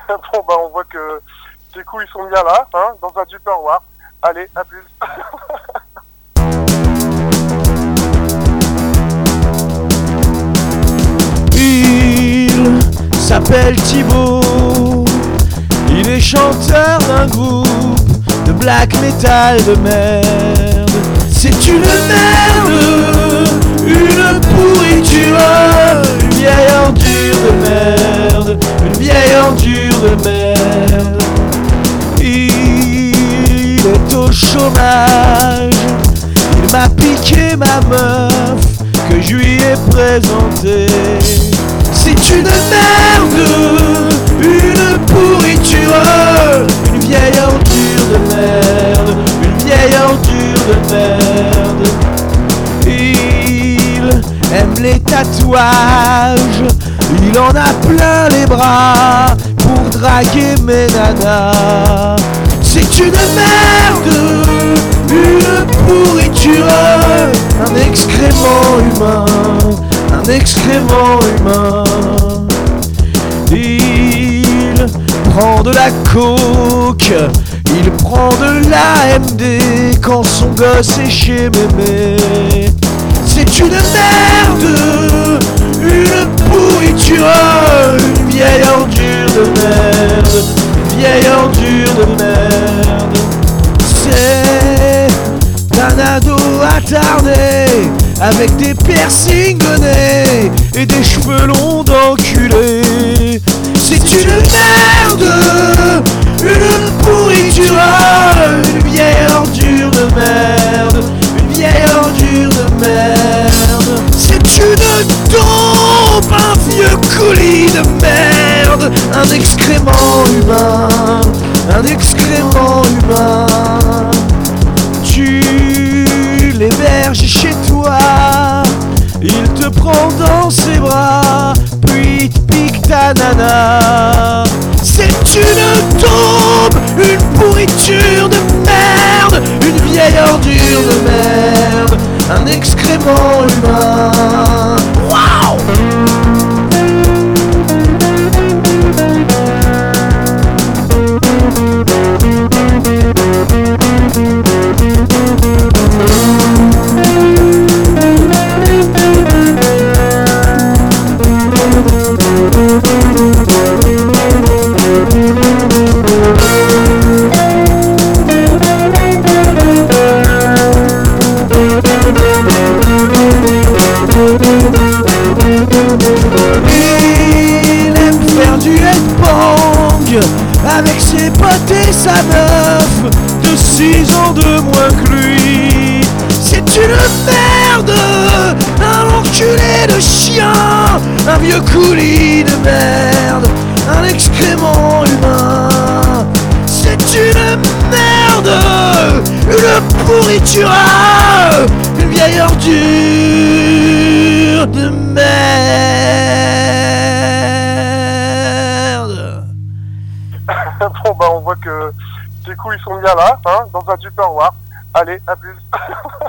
Bon, bah, on voit que tes couilles sont bien là, hein, dans un Tupperware. Allez, à plus. Il s'appelle Thibaut, il est chanteur d'un groupe de black metal de merde. C'est une merde, une pourriture, une vieille ordure de merde, une vieille ordure de merde. Il est au chômage, il m'a piqué ma meuf que je lui ai présentée. C'est une merde, une pourriture, une vieille ordure de merde, une vieille ordure de merde. Il aime les tatouages, il en a plein les bras pour draguer mes nanas. C'est une merde, une pourriture, un excrément humain, un excrément humain. Il prend de la coke, il prend de l'AMD quand son gosse est chez mémé. C'est une merde, une pourriture, une vieille ordure de merde, une vieille ordure de merde. C'est un ado attardé avec des piercings de nez et des cheveux longs d'enculé. C'est une merde, une pourriture, une vieille ordure de merde, une vieille ordure de merde. C'est une taupe, un vieux coulis de merde, un excrément humain, un excrément humain. Tu l'héberges chez toi, il te prend dans ses bras, puis il te pique ta nana. C'est une taupe, une pourriture de merde, une vieille ordure de merde, un excrément humain. Waouh! Il aime faire du headbang avec ses potes et sa meuf de 6 ans de moins que lui. C'est une merde, un enculé de chien, un vieux coulis de merde, un excrément humain. C'est une merde, une pourriture, une vieille ordure de merde. Bon, bah, on voit que tes couilles sont bien là, hein, dans un Tupperware. Allez, à plus.